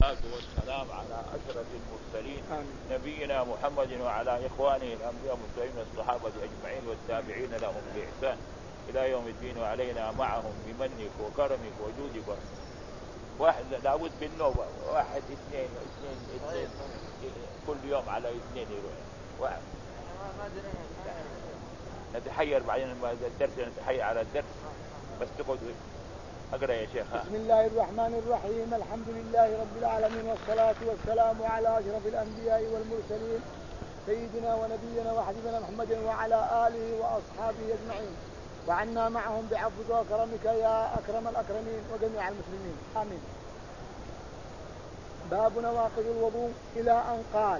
والصلاة والسلام على أشرف المرسلين نبينا محمد وعلى إخوانه الأنبياء والمرسلين والصحابة أجمعين والتابعين لهم بإحسان إلى يوم الدين، وعلينا معهم بمنك وكرمك وجودك. واحد لابد بالنوبة، واحد اثنين كل يوم على اثنين يروح واحد. نتحير بعدين الدرس، نتحير على الدرس بس تقعد أقرأ يا شيخ. بسم الله الرحمن الرحيم. الحمد لله رب العالمين، والصلاة والسلام على أشرف الأنبياء والمرسلين سيدنا ونبينا وحبيبنا محمد وعلى آله وأصحابه أجمعين، وعنا معهم بعفوك وكرمك يا أكرم الأكرمين وجميع المسلمين، آمين. باب نواقض الوضوء إلى أن قال.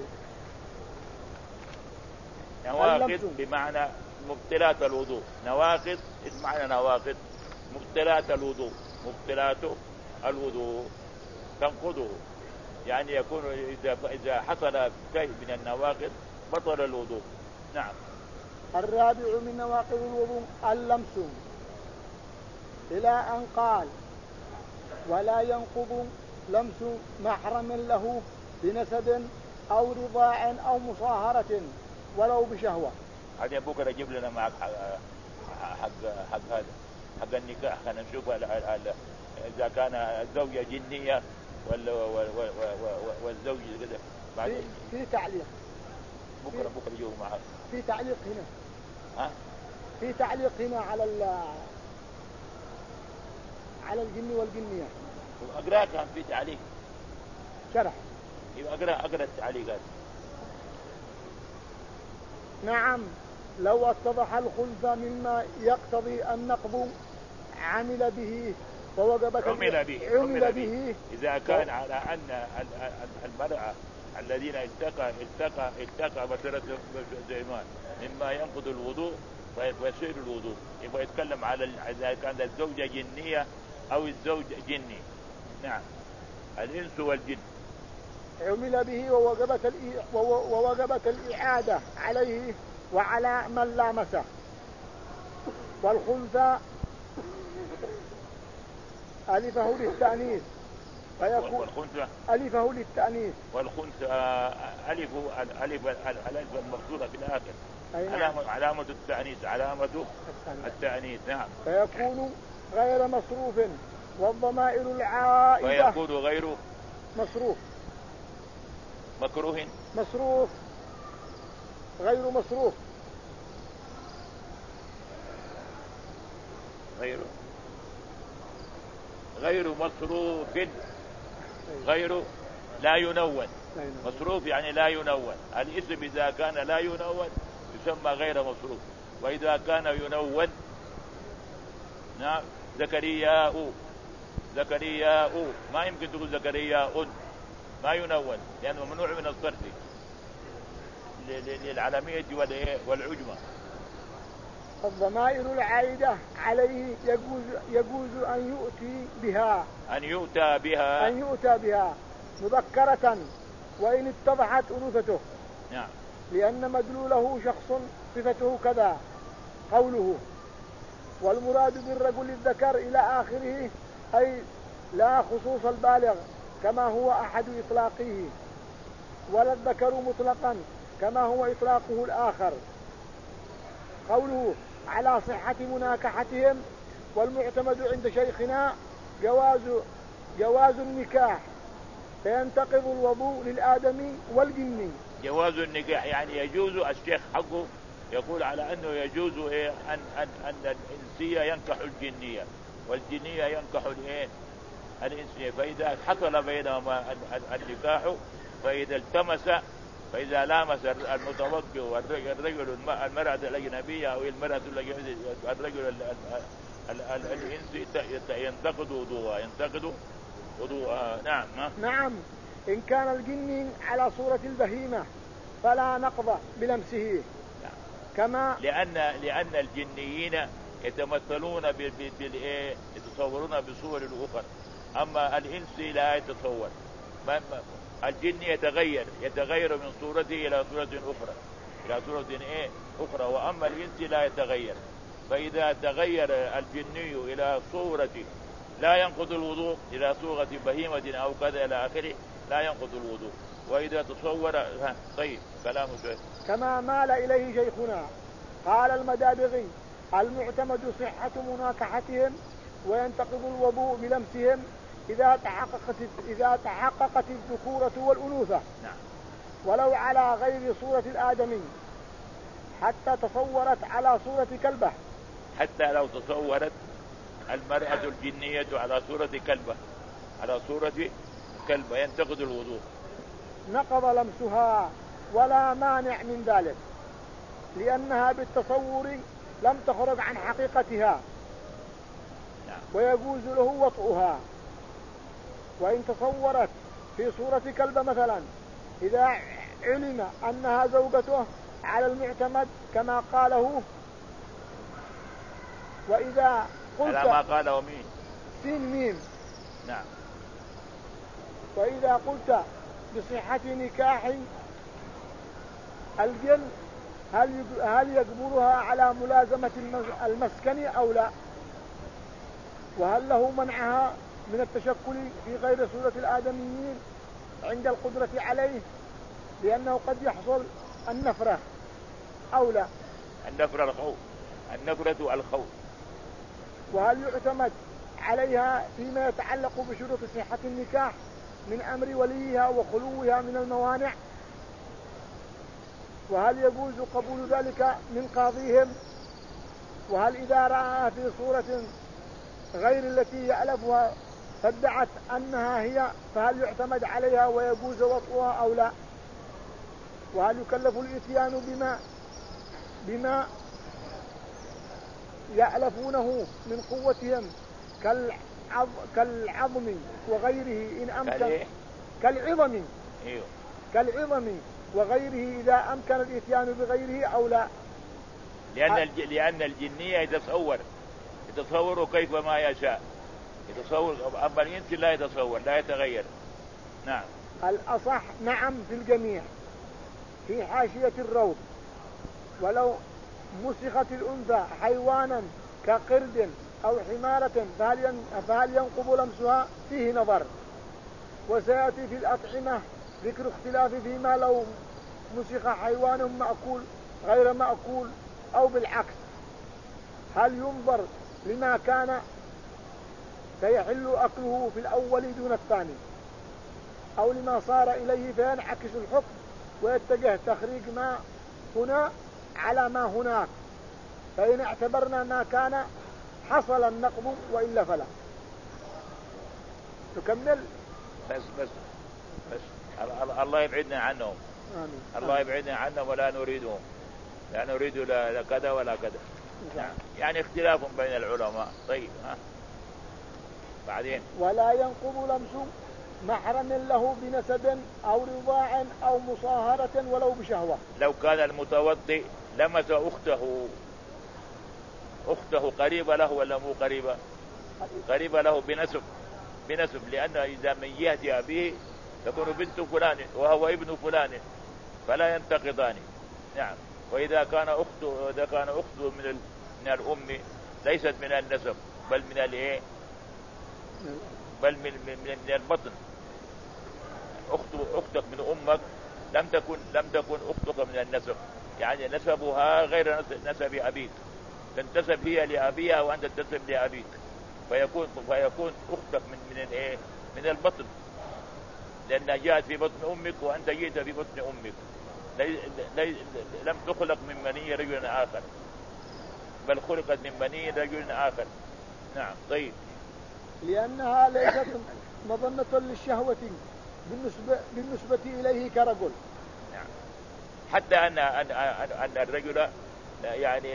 نواقض بمعنى مبطلات الوضوء، نواقض بمعنى نواقض مبطلات الوضوء، مبطلات الوضوء تنقضه، يعني يكون إذا حصل شيء من النواقض بطل الوضوء. نعم. الرابع من نواقض الوضوء اللمس إلى أن قال: ولا ينقض لمس محرم له بنسب أو رضاع أو مصاهرة ولو بشهوة. هذا بكرة جيب لنا معك حق هذا حق النكاح، خلينا نشوف إذا كان الزوجة جنية والزوج كذا. بعدين في تعليق بكرة يجوا معك. في تعليق هنا. ها؟ في تعليق هنا على الجن والجنية. أقرأ كان في تعليق شرح. يبقى أقرأ التعليقات. نعم. لو اتضح الخلف مما يقتضي النقض عمل به عمل به إذا كان على أن المرأة الذين التقى بشرة الزمان مما ينقض الوضوء ويصير الوضوء، يبقى يتكلم على إذا كانت الزوجة جنية أو الزوج جني. نعم. الإنس والجن. عمل به ووجبت الإعادة عليه وعلى من لامسه. والخنثى ألفه للتأنيث فيكون ألفه للتأنيث، والخنثى ألف المقصورة في الآخر. علامة التأنيث، علامة التأنيث. نعم. فيكون غير مصروف، والضمائر العائدة فيكون غير مصروف، مكروه، مصروف، غير مصروف، غير مصروف، غير لا ينون. مصروف يعني لا ينون. الاسم إذا كان لا ينون يسمى غير مصروف، وإذا كان ينون. نعم. زكرياء ما يمكن تقول زكرياء، ما ينون لأنه ممنوع من الصرف للعالمية والعجمة. الضمائر العائدة عليه يجوز أن يؤتى بها مذكرة وإن اتضحت أنوثته. نعم. لأن مدلوله شخص صفته كذا قوله. والمراد بالرجل الذكر إلى آخره، أي لا خصوص البالغ كما هو أحد إطلاقه، ولا الذكر مطلقا كما هو إطلاقه الآخر. قوله على صحة مناكحتهم. والمعتمد عند شيخنا جواز النكاح، فينتقض الوضوء للآدمي والجني. جواز النكاح يعني يجوز. الشيخ حقه يقول على أنه يجوز أن الإنسية ينكح الجنية والجنية ينكح الإنسية. فإذا حصل بينهما النكاح، فإذا التمس، فإذا لامس المتوقع والرجل المرأة الأجنبية أو المرأة الرجل الإنسي ينتقد وضوءها. نعم. نعم. إن كان الجن على صورة البهيمة فلا نقض بلمسه. كما لأن الجنيين يتمثلون يتصورون بصور أخرى، أما الإنسي لا يتصور. الجن يتغير من صورته إلى صورة أخرى، وأما الإنسي لا يتغير. فإذا تغير الجني إلى صورة لا ينقض الوضوء، إلى صورة بهيمة أو كذا إلى آخره، لا ينقض الوضوء. وإذا تصور طيب كلامه شيخ. كما مال إليه شيخنا. قال المدابغي: المعتمد صحة مناكحتهم وينتقض الوضوء بلمسهم إذا تحققت الذكورة والأنوثة. نعم. ولو على غير صورة الآدمي حتى تصورت على صورة كلبة. حتى لو تصورت المرأة الجنية على صورة كلبة، على صورة كلبة ينتقض الوضوء. نقض لمسها ولا مانع من ذلك، لأنها بالتصور لم تخرج عن حقيقتها. نعم. ويجوز له وطئها. وإن تصورت في صورة كلبة مثلا، إذا علم أنها زوجته على المعتمد كما قاله، وإذا قلت على ما قاله مين؟ سين ميم. نعم. وإذا قلت بصحة نكاح الجن هل يجبرها على ملازمة المسكن أو لا؟ وهل له منعها من التشكل في غير صورة الآدميين عند القدرة عليه، لأنه قد يحصل النفرة أو لا؟ النفرة الخوف، النفرة الخوف. وهل يعتمد عليها فيما يتعلق بشروط صحة النكاح من أمر وليها وخلوها من الموانع؟ وهل يجوز قبول ذلك من قاضيهم؟ وهل إذا رأى في صورة غير التي يألفها فادعت أنها هي فهل يعتمد عليها ويجوز وطئها أو لا؟ وهل يكلف الإتيان بما يألفونه من قوتهم كالعظم وغيره إن أمكن كالعظم وغيره إذا أمكن الإتيان بغيره أو لا؟ لأن الجنية يتصور كيف ما يشاء، يتصور. أما الإنس لا يتصور، لا يتغير. نعم. الأصح نعم في الجميع في حاشية الروض. ولو مسخت الأنثى حيوانا كقرد أو حمارة فهل ينقض لمسها؟ فيه نظر. وسيأتي في الأطعمة ذكر اختلاف فيما لو مسخ حيوان مأكول غير مأكول أو بالعكس، هل ينظر لما كان فيحل أكله في الأول دون الثاني، أو لما صار إليه فينعكس الحكم ويتجه تخريج ما هنا على ما هناك، فإن اعتبرنا ما كان حصل النقض وإلا فلا. نكمل. بس الله يبعدنا عنهم. آمين. الله يبعدنا عنهم ولا نريدهم، لا نريد لا كذا ولا كذا. نعم. يعني اختلاف بين العلماء. طيب بعدين. ولا ينقض لمس محرم له بنسب أو رضاع أو مصاهرة ولو بشهوة. لو كان المتوضئ لمس أخته قريبة له ولا مو قريبة؟ قريبة له بنسب، لأن إذا من جهة أبيه تكون بنت فلان وهو ابن فلان فلا ينتقضان. نعم. وإذا كان أخته من الأم ليست من النسب بل من الإيه؟ بل من البطن. أختك من أمك لم تكن أختك من النسب، يعني نسبها غير نسب أبيك، تنتسب هي لأبيها وأنت تنتسب لأبيك، فيكون أختك من البطن، لأنها جاءت في بطن أمك وأنت جئت في بطن أمك. لم تخلق من مني رجل آخر، بل خلقت من مني رجل آخر. نعم. طيب. لأنها ليست مظنة للشهوة بالنسبة إليه كرجل. نعم. حتى أن الرجل يعني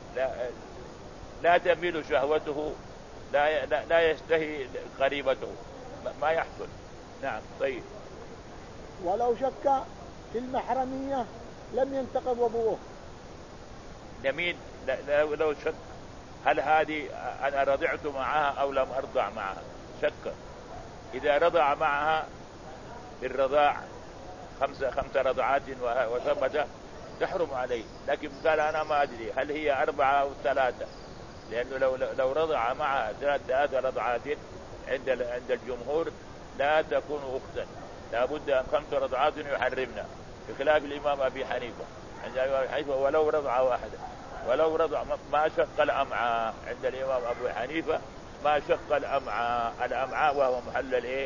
لا تميل شهوته، لا يشتهي قريبته، ما يحصل. نعم. طيب. ولو شك في المحرمية لم ينتقض وضوءه. جميل. لو شك هل هذه أنا رضعت معها أو لم أرضع معها، شك. إذا رضع معها بالرضاع 5 رضعات وثبت تحرم عليه، لكن قال أنا ما أدري هل هي 4 أو 3، لأنه لو رضع معها 3 رضعات عند الجمهور لا تكون أختا، لابد أن 5 رضعات يحرمنا، بخلاف الإمام أبي حنيفة. عند الإمام أبي حنيفة ولو رضعة واحدة، ولو رضع ما شق الأمعاء. عند الإمام أبو حنيفة ما شق الأمعاء وهو محل الإيه؟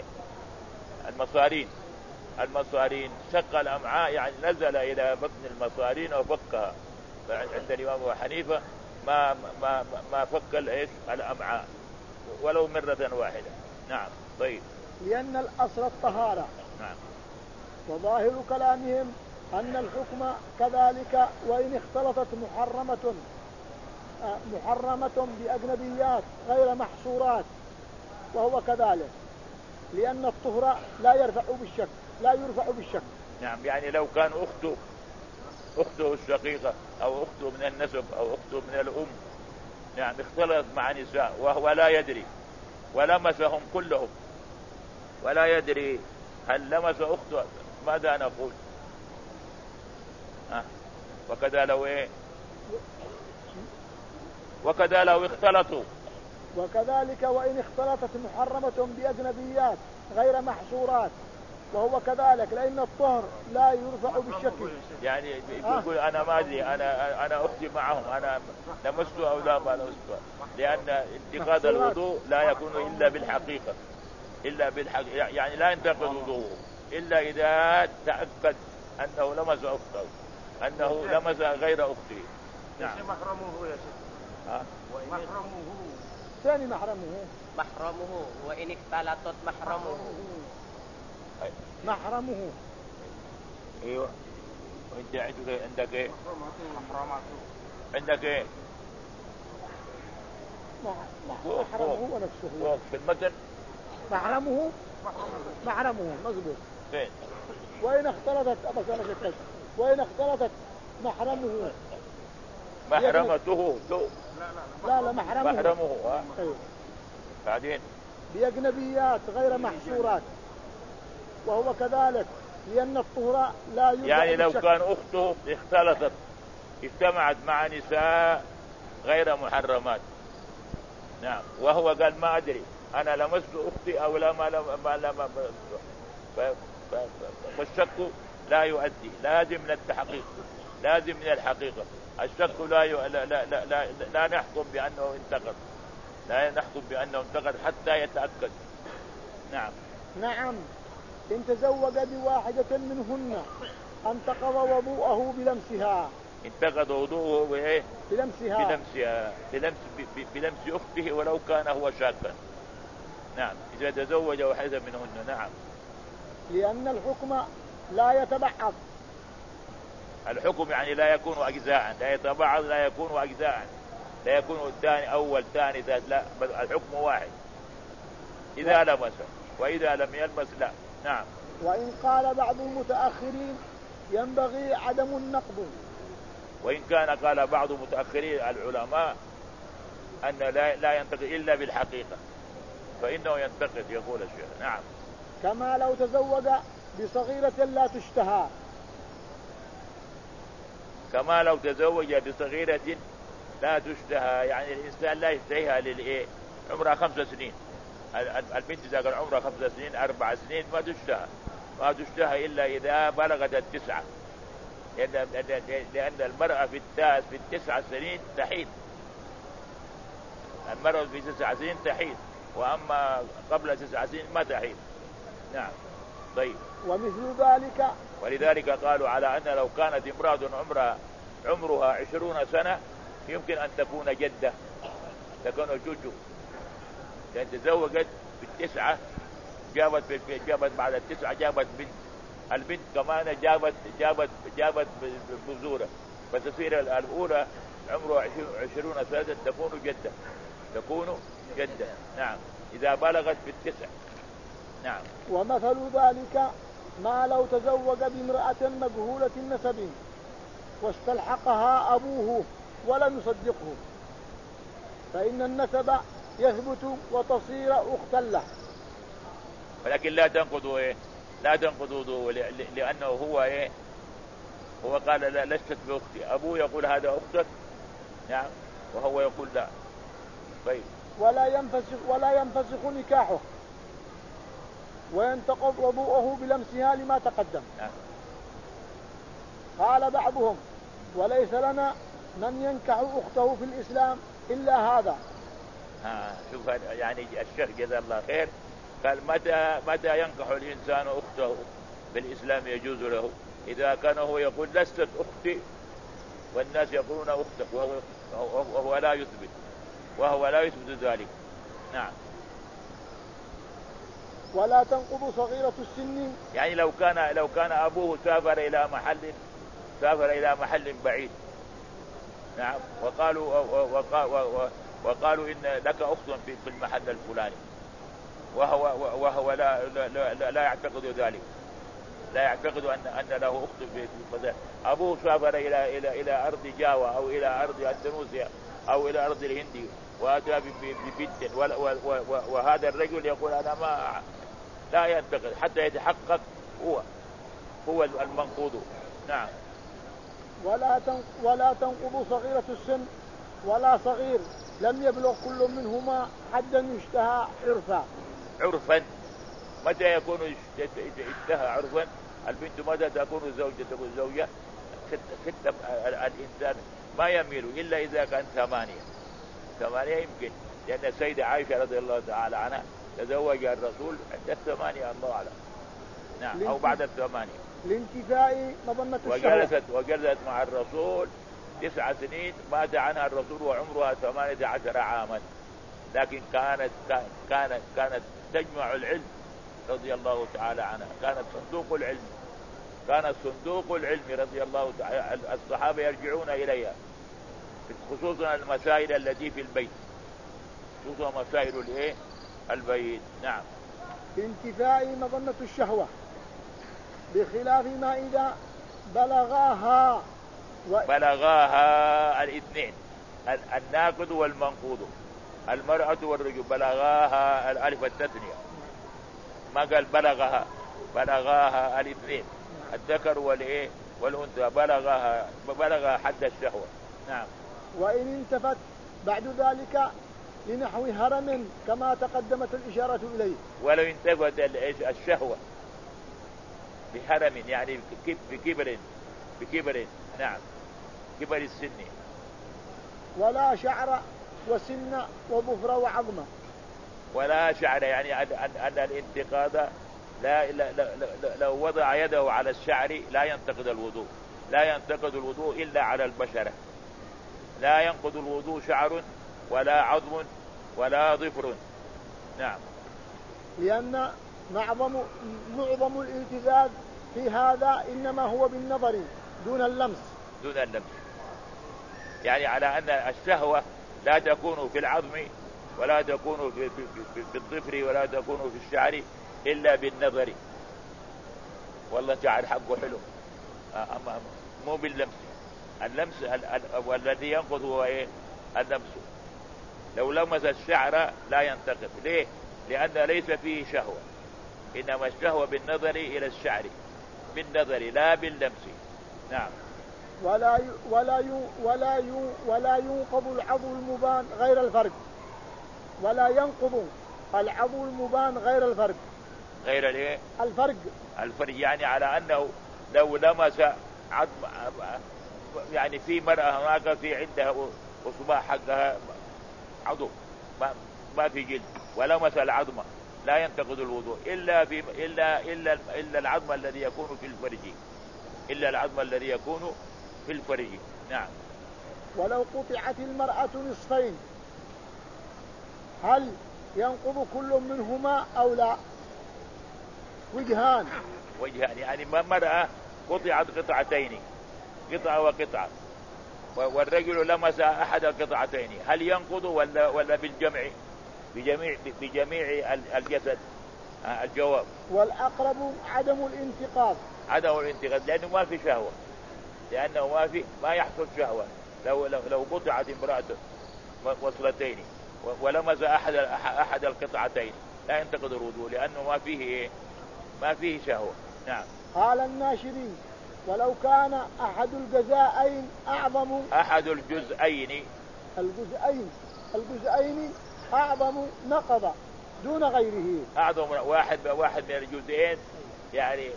المصارين. شق الأمعاء يعني نزل إلى بطن المصارين وفكها. عند الإمام أبو حنيفة ما فك الأمعاء ولو مرة واحدة. نعم. طيب. لأن الأصل الطهارة. نعم. وظاهر كلامهم أن الحكم كذلك، وإن اختلطت محرمة بأجنبيات غير محصورات وهو كذلك، لأن الطهر لا يرفع بالشك. نعم. يعني لو كان أخته الشقيقة أو أخته من النسب أو أخته من الأم، نعم، اختلط مع نساء وهو لا يدري ولمسهم كلهم ولا يدري هل لمس أخته، ماذا نقول؟ وكذا لو إيه؟ وكذا لو اختلطوا. وكذلك وإن اختلطت محرمة بأجنبيات غير محصورات وهو كذلك، لأن الطهر لا يرفع بالشك. يعني يقول أنا ما أدري، أنا أختي معهم، أنا لمسته أو لا ما لمسته، لأن انتقاد الوضوء لا يكون إلا بالحقيقة، يعني لا ينتقد وضوءه إلا إذا تأكد أنه لمس أخته، أنه لمس غير أخته. نعم. محرمه يا شيخ. ثاني محرمه وإن اختلطت محرمه. ايوه. وانت عندك ايه؟ عندك ايه؟ محرمه ونفسه في المتن. محرمه مضبوط. فين؟ وإن اختلطت محرمته. لا محرمه. أيوه. بعدين بأجنبيات غير محصورات وهو كذلك، لأن الطهر لا يرفع يعني لو بالشك. كان أخته اختلطت اجتمعت مع نساء غير محرمات، نعم، وهو قال ما أدري أنا لمست أختي أو لا ما فالشك لا يؤدي، لازم من التحقيق، لازم من الحقيقة. الشك لا نحكم بأنه انتقد، لا نحكم بأنه انتقد حتى يتأكد. نعم. إن تزوج بواحدة منهن انتقض وضوءه بلمسها. انتقض وضوءه بإيه؟ بلمسها. بلمس أخته ولو كان هو شاكا. نعم. إذا تزوج واحدة منهن. نعم. لأن الحكم لا يتبعض. الحكم يعني لا يكون أجزاء، لا يتبعض، لا يكون أجزاء، لا يكون الثاني أول ثاني ثالث، لا، الحكم واحد إذا لمس، وإذا لم يلمس لا. نعم. وإن قال بعض المتأخرين ينبغي عدم النقض. وإن كان قال بعض متأخرين العلماء أن لا ينتقد إلا بالحقيقة، فإنه ينتقد، يقول الشيخ. نعم. كما لو تزوج بصغيرة لا تشتهى. كما لو تزوج بصغيرة لا تشتهى، يعني الإنسان لا يشتهيها للإيه؟ عمرها 5 سنين. البنت إذا كان عمرها 5 سنين 4 سنين ما تشتهى إلا إذا بلغت 9، لأن المرأة في 9 سنين تحيض. المرأة في 9 سنين تحيض، وأما قبل 9 سنين ما تحيض. نعم. طيب. ومثل ذلك، ولذلك قالوا على أن لو كانت امرأة عمرها 20 سنة يمكن أن تكون جدة، تكون جوجو، لأن تزوجت ب9 جابت بعد 9 جابت بنت، البنت كمان جابت بذورة، فتصير الأولى عمرها 20 سنة تكون جدة. نعم. إذا بلغت ب9. نعم. ومثل ذلك ما لو تزوج بامرأة مجهولة النسب واستلحقها أبوه ولم يصدقه، فإن النسب يثبت وتصير أختا له. ولكن لا تنقضوا وضوءه، لأنه هو قال لا لست بأختي، أبوه يقول هذا أختك، نعم، وهو يقول لا. طيب. ولا ينفسخ نكاحه. وينتقض وضوءه بلمسها لما تقدم. قال بعضهم وليس لنا من ينكح أخته في الإسلام إلا هذا. شوف يعني الشيخ جزاه الله خير قال متى ينكح الإنسان أخته في الإسلام يجوز له؟ إذا كان هو يقول لست أختي والناس يقولون أختك وهو لا يثبت ذلك. نعم. ولا تنقض صغيرة السن، يعني لو كان أبوه سافر إلى محل بعيد، نعم، وقالوا إن لك أخت في المحل الفلاني، وهو لا يعتقد ذلك، لا يعتقد أن له أخت في فضل. أبوه سافر إلى أرض جاوا أو إلى أرض أندونيسيا أو إلى أرض الهند وأتى ببنت، وهذا الرجل يقول أنا لا ينتقد حتى يتحقق هو المنقوض. نعم. ولا تنقض صغيرة السن ولا صغير لم يبلغ كل منهما حدا يشتهى عرفا. متى يكون اشتهى عرفا؟ البنت متى تكون زوجة الإنسان ما يميل إلا إذا كان 8 يمكن، لأن السيدة عائشة رضي الله تعالى عنها تزوج الرسول عند 8 الله أعلم. نعم، أو بعد 8 لانتفاء مظنة الشهوة. وجلست مع الرسول 9 سنين، مات عنها الرسول وعمرها 18 عاما، لكن كانت تجمع العلم رضي الله تعالى عنها، كانت صندوق العلم رضي الله تعالى. الصحابة يرجعون إليها خصوصا المسائل التي في البيت، خصوصا مسائل البيت. نعم. بانتفاء مظنة الشهوة، بخلاف ما إذا بلغاها الاثنين، الناقض والمنقوض، المرأة والرجل، بلغاها الألف التثنية، ما قال بلغاها الاثنين، الذكر والأنثى، بلغها حد الشهوة. نعم. وإن انتفت بعد ذلك لنحو هرم كما تقدمت الإشارة إليه. ولو انتفت الشهوة بهرم يعني بكبر، نعم، كبر السن. ولا شعر وسن وظفر وعظمة. ولا شعر يعني أن الانتقاد لو وضع يده على الشعر لا ينتقد الوضوء، لا ينتقد الوضوء إلا على البشرة، لا ينقض الوضوء شعر ولا عظم ولا ظفر. نعم. لأن معظم الالتزاز في هذا إنما هو بالنظر دون اللمس. يعني على أن الشهوة لا تكون في العظم ولا تكون في الظفر ولا تكون في الشعر إلا بالنظر. والله شعر حقه حلو، أما مو باللمس. اللمس والذي ينقض هو اللمس. لو لمس الشعر لا ينتقد. ليه؟ لأن ليس فيه شهوة، إنما الشهوة بالنظر إلى الشعر، بالنظر لا باللمس. نعم. ولا ينقض العضو المبان غير الفرج. ولا ينقض العضو المبان غير الفرج. غير الفرج يعني على أنه لو لمس عظم، يعني في مرأة هناك في عندها أصبع حقها عضو ما في جلد، ولمس العظمة لا ينتقد الوضوء إلا العظم الذي يكون في الفرج. نعم. ولو قطعت المرأة نصفين هل ينقض كل منهما أو لا؟ وجهان يعني مرأة قطعت قطعتين، قطعة وقطعة، والرجل لمس أحد القطعتين، هل ينقض ولا بجميع الجسد؟ الجواب والأقرب عدم الانتقاض، لأنه ما في شهوة، لأنه ما يحصل شهوة. لو قطعت امرأة وصلتين ولمس أحد القطعتين لا ينتقض الوضوء، لأنه ما فيه شهوة. نعم. قال الناشري ولو كان أحد الجزئين أعظم، أحد الجزئين أعظم نقض، دون غيره. أعظم واحد من الجزئين يعني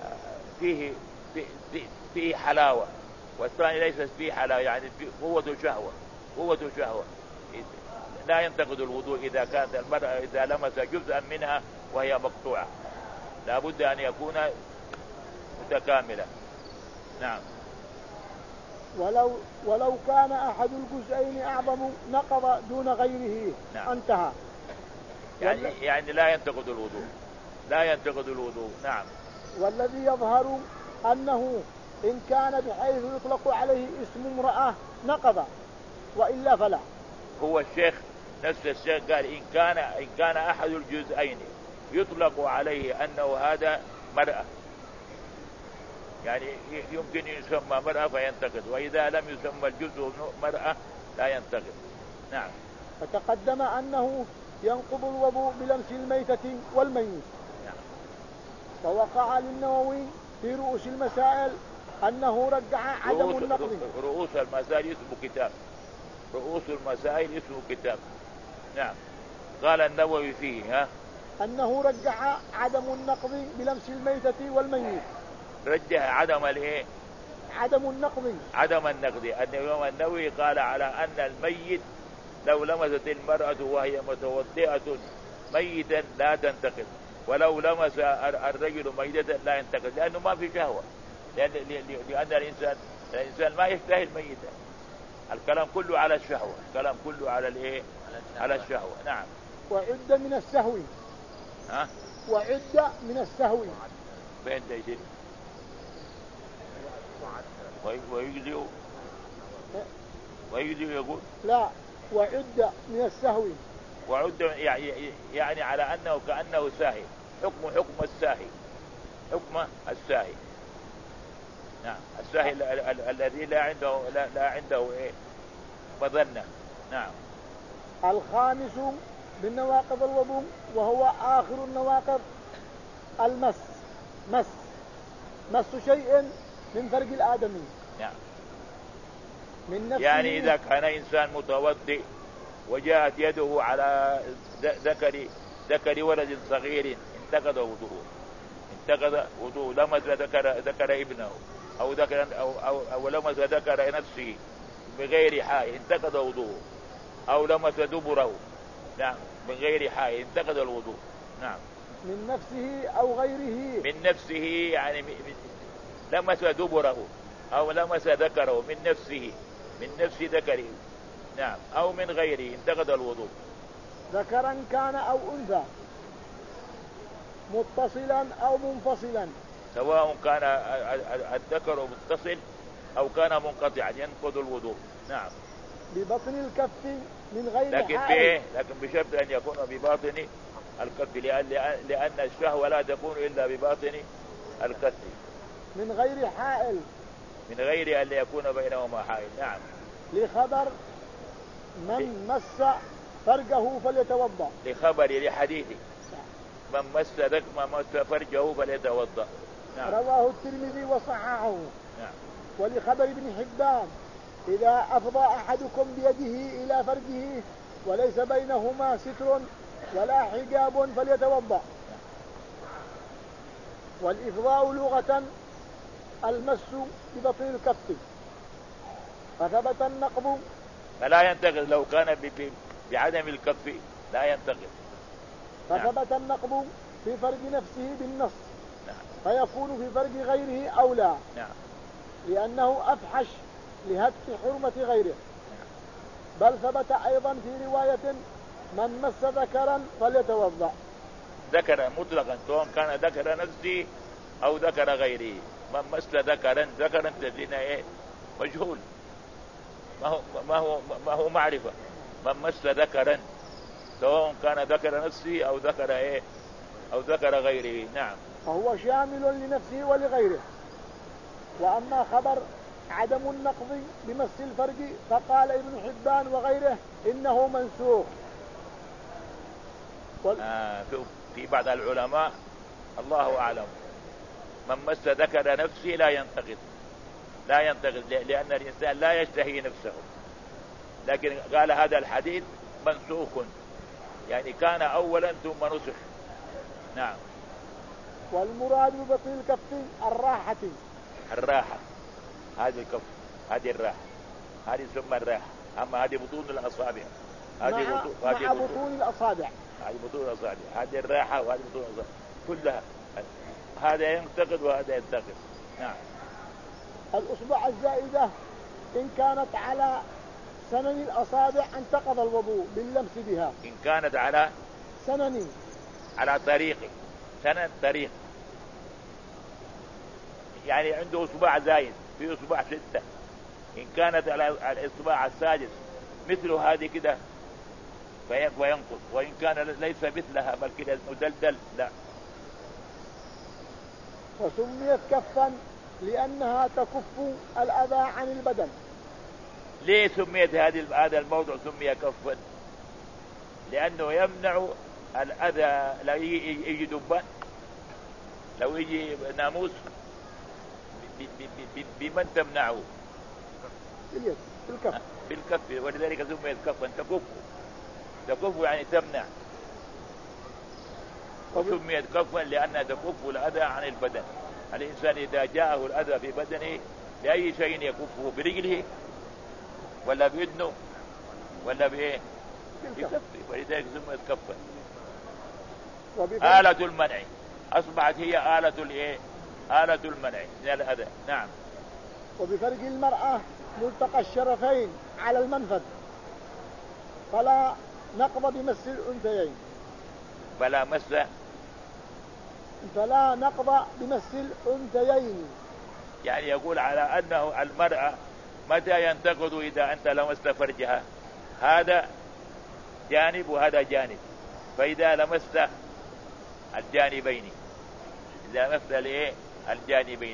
فيه حلاوة، والثاني ليس فيه حلاوة، يعني قوة شهوة. لا ينتقد الوضوء إذا كانت المرأة إذا لمس جزءا منها وهي مقطوعة، لا بد أن يكون متكاملا. نعم. ولو كان أحد الجزئين أعظم نقض دون غيره. نعم. انتهى. يعني لا ينتقد الوضوء. نعم. والذي يظهر أنه إن كان بحيث يطلق عليه اسم امرأة نقض، وإلا فلا. هو الشيخ نفس الشيخ قال إن كان أحد الجزئين يطلق عليه أنه هذا مرأة، يعني يمكن يسمى مرأة فينتقد، وإذا لم يسمى الجزء مرأة لا ينتقد. نعم. فتقدم أنه ينقض الوضوء بلمس الميتة والميت. نعم. ووقع للنووي في رؤوس المسائل أنه رجع عدم النقض. رؤوس المسائل اسمه كتاب. نعم. قال النووي فيه أنه رجع عدم النقض بلمس الميتة والميت. رجع عدم الايه؟ عدم النقض. الإمام النووي قال على أن الميت لو لمست المرأة وهي متوضئة ميتا لا تنتقد، ولو لمس الرجل ميتا لا ينتقد، لأنه ما في شهوة، لأن الإنسان ما يشتهي الميتة. الكلام كله على الشهوة، على الشهوة. نعم. وعد من السهو. وعد من السهو. فين تيجي؟ ويجزئ يقول لا، وعد من السهو. وعد يعني على أنه كأنه ساهي، حكم الساهي. نعم. الساهي الذي لا عنده مظنة. نعم. الخامس من نواقض الوضوء وهو آخر النواقض المس. مس شيء من فرج الآدمي. نعم. من نفسه، يعني إذا كان إنسان متوضئ وجاءت يده على ذكر ولد صغير انتقض وضوءه. لمس ذكر ابنه أو لمس ذكر نفسه بغير حائل انتقض وضوءه، أو لمس دبره نعم من غير حائل انتقض الوضوء. نعم. من نفسه أو غيره. من نفسه يعني لمس دبره أو لمس ذكره من نفس ذكره. نعم. أو من غيره انتقض الوضوء. ذكرا كان أو أنثى، متصلا أو منفصلا، سواء كان الذكر متصل أو كان منقطعا ينقض الوضوء. نعم. ببطن الكف من غير حائل. لكن بشرط أن يكون بباطن الكف، لأن الشهوة لا تكون إلا بباطن الكف. من غير حائل، من غير أن يكون بينهما حائل. نعم. لخبر من مس فرجه فليتوضأ. لحديث من مس فرجه فليتوضأ. نعم. رواه الترمذي وصححه. نعم. ولخبر ابن حبان إذا أفضى أحدكم بيده إلى فرجه وليس بينهما ستر ولا حجاب فليتوضأ. والإفضاء لغة المس ببطن الكف، فثبت النقض فلا ينتقد لو كان بعدم الكف لا ينتقد. فثبت النقض في فرج نفسه بالنص. نعم. فيكون في فرج غيره أولى. نعم. لأنه أفحش لهتك حرمة غيره. بل ثبت أيضا في رواية من مس ذكرا فليتوضأ. ذكر مطلقا سواء كان ذكر نفسه أو ذكر غيره. من مس ذكرا الذين مجهول ما هو معرفة. من مس ذكرا سواء كان ذكر نفسه أو ذكر غيره. نعم. فهو شامل لنفسه ولغيره. وأما خبر عدم النقض بمس الفرج فقال ابن حبان وغيره إنه منسوخ. في بعض العلماء الله أعلم من مس ذكر نفسه لا ينتقد لأن الإنسان لا يشتهي نفسه، لكن قال هذا الحديث منسوخ يعني كان أولا ثم نسخ. نعم. والمراد ببطن الكف الراحة، هذه الكف، هذه الراحة، هذه ثم الراحة. أما هذه بطون الأصابع، مع بطون الأصابع، هذه بطون الأصابع، هذه الراحة وهذه بطون الأصابع كلها. هذا ينتقد وهذا ينتقد. نعم. الأصبع الزائدة إن كانت على سنن الأصابع انتقض الوضوء باللمس بها. إن كانت على سنن، على طريقه، سنن طريق، يعني عنده أصبع زايد، في أصبع 6. إن كانت على الإصبع السادس مثل هذه كده فينقض، وإن كان ليس مثلها بل كده مدلدل لا. وسميت كفا لأنها تكف الأذى عن البدن. ليه سميت هذا الموضع سمي كفا؟ لأنه يمنع الأذى. لو يجي دبان، لو يجي ناموس، بمن تمنعه؟ باليد، بالكف. بالكف، ولذلك سميت كفا، تكف يعني تمنع. وسميت كفا لأنها تكف الأذى عن البدن. الإنسان إذا جاءه الأذى في بدنه لأي شيء يكفه، برجله ولا بيدنه ولا بإيه؟ بكفه، ولذلك سميت كفا. آلة المنع، أصبحت هي آلة الإيه؟ آلة المنع من الأذى. نعم. وبفرج المرأة ملتقى الشرفين على المنفذ، فلا نقض بمس الأنثيين. فلا نقض بمس الأنثيين، يعني يقول على أنه المرأة متى ينتقض؟ إذا أنت لمست فرجها، هذا جانب وهذا جانب. فإذا لمست الجانبين، إذا لمست لإيه؟ الجانبين،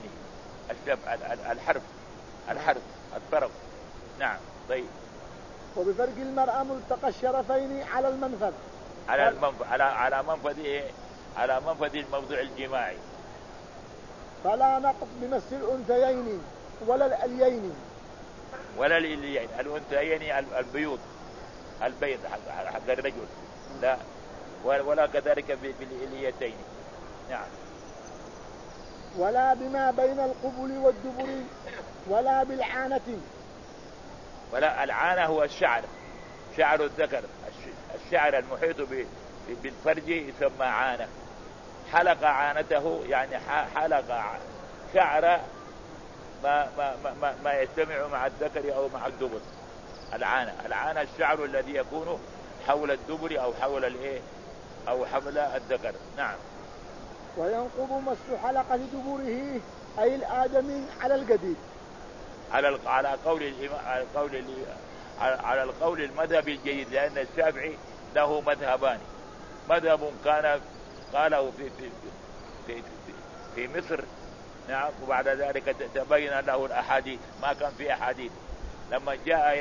الحرف الطرف. نعم. طيب. وبفرج المرأة ملتقى الشرفين على المنفذ، على منفذ إيه؟ على منفذ الموضوع الجماعي. فلا نقض بمس الأنثيين ولا الأليين. ولا الأليين، الأنثيين البيض، البيض حق الرجل لا، ولا كذلك بالإليتين. نعم. ولا بما بين القبل والدبر ولا بالعانة. ولا العانة هو الشعر، شعر الذكر، الشعر المحيط بالفرج يسمى عانة. حلق عانته يعني حلق شعر ما يجتمع مع الذكر أو مع الدبر. العانة الشعر الذي يكون حول الدبر أو حول الإيه أو حول الذكر. نعم. وينقض مس حلقة دبره أي الآدمي على الجديد، على القول المذهب الجيد، لأن الشافعي له مذهبان. مذهب كان قاله في مصر، نعم، وبعد ذلك تبين له الأحاديث، ما كان في أحاديث. لما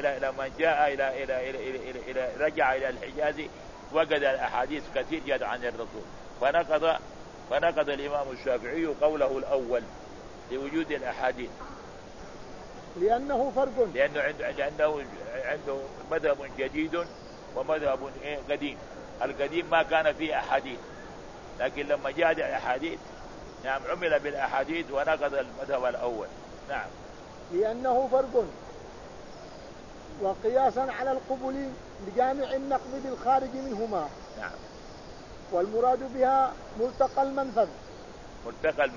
رجع إلى الحجاز وجد الأحاديث كثير جاءت عن الرسول، فنقض الإمام الشافعي قوله الأول لوجود الأحاديث، لأنه فرق، لأنه عنده مذهب جديد ومذهب قديم. القديم ما كان فيه أحاديث، لكن لما جاءت الأحاديث نعم عمل بالأحاديث ونقض المذهب الأول. نعم. لأنه فرق، وقياسا على القبل بجامع النقض بالخارج منهما. نعم. والمراد بها ملتقى المنفذ. ملتقى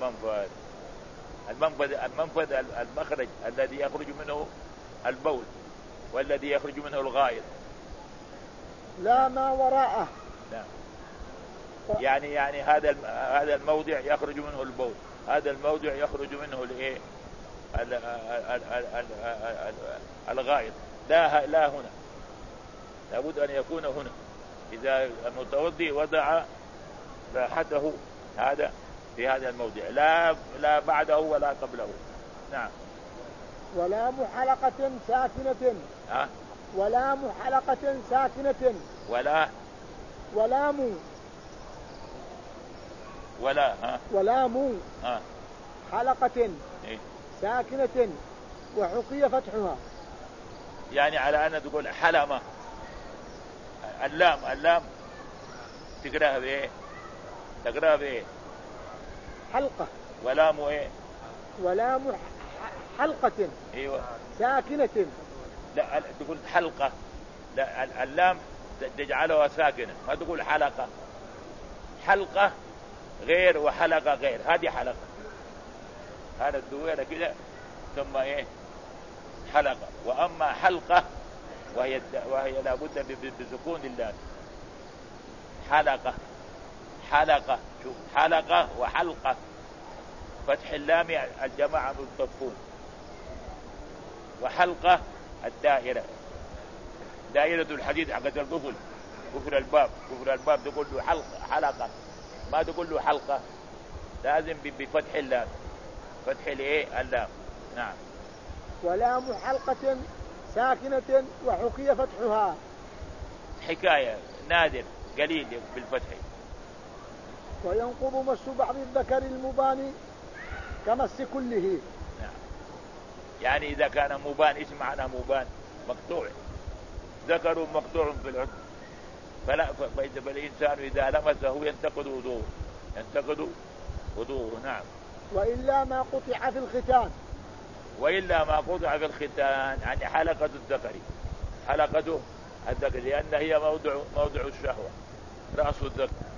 المنفذ المخرج الذي يخرج منه البول والذي يخرج منه الغائط، لا ما وراءه. نعم. يعني هذا الموضع يخرج منه البول، هذا الموضع يخرج منه الايه الغائط، لا هنا، لابد ان يكون هنا. اذا المتوضي وضع راحته هذا في هذا الموضع، لا بعده ولا قبله. نعم. ولا محلقة ساكنة. ولا محلقة ساكنة. ولام حلقة ساكنة وحقي فتحها، يعني على أن تقول حلمة. اللام تقراها بايه؟ تقراها بايه؟ حلقة. ولام ايه؟ ولام حلقة. ايوه ساكنة. لا تقول حلقة، لا اللام تجعلها ساكنة، ما تقول حلقة. حلقة غير وحلقة غير، هذه حلقة، هذا الدويرة كده ثم ايه حلقة. واما حلقة وهي لابد بسكون اللام. حلقة حلقة، شوف حلقة وحلقة، فتح اللام الجماعة ملتفون، وحلقة الدائرة، دائرة الحديد حقت القفل، قفل الباب تقول له حلقة، ما تقول له حلقة، لازم بفتح اللام، فتح الايه اللام. نعم. ولام حلقة ساكنة وحكي فتحها. حكاية نادر قليل بالفتح. وينقض مس بعض الذكر المبان كمس كله. نعم. يعني إذا كان مبان، إيش معنى مبان؟ مقطوع، ذكر مقطوع في العضو، فالإنسان إذا لمسه ينتقد وضوءه. نعم. وإلا ما قطع في الختان. وإلا ما قطع في الختان، يعني حلقة الذكر، حلقة الذكر، لأن هي موضع الشهوة، رأس الذكر.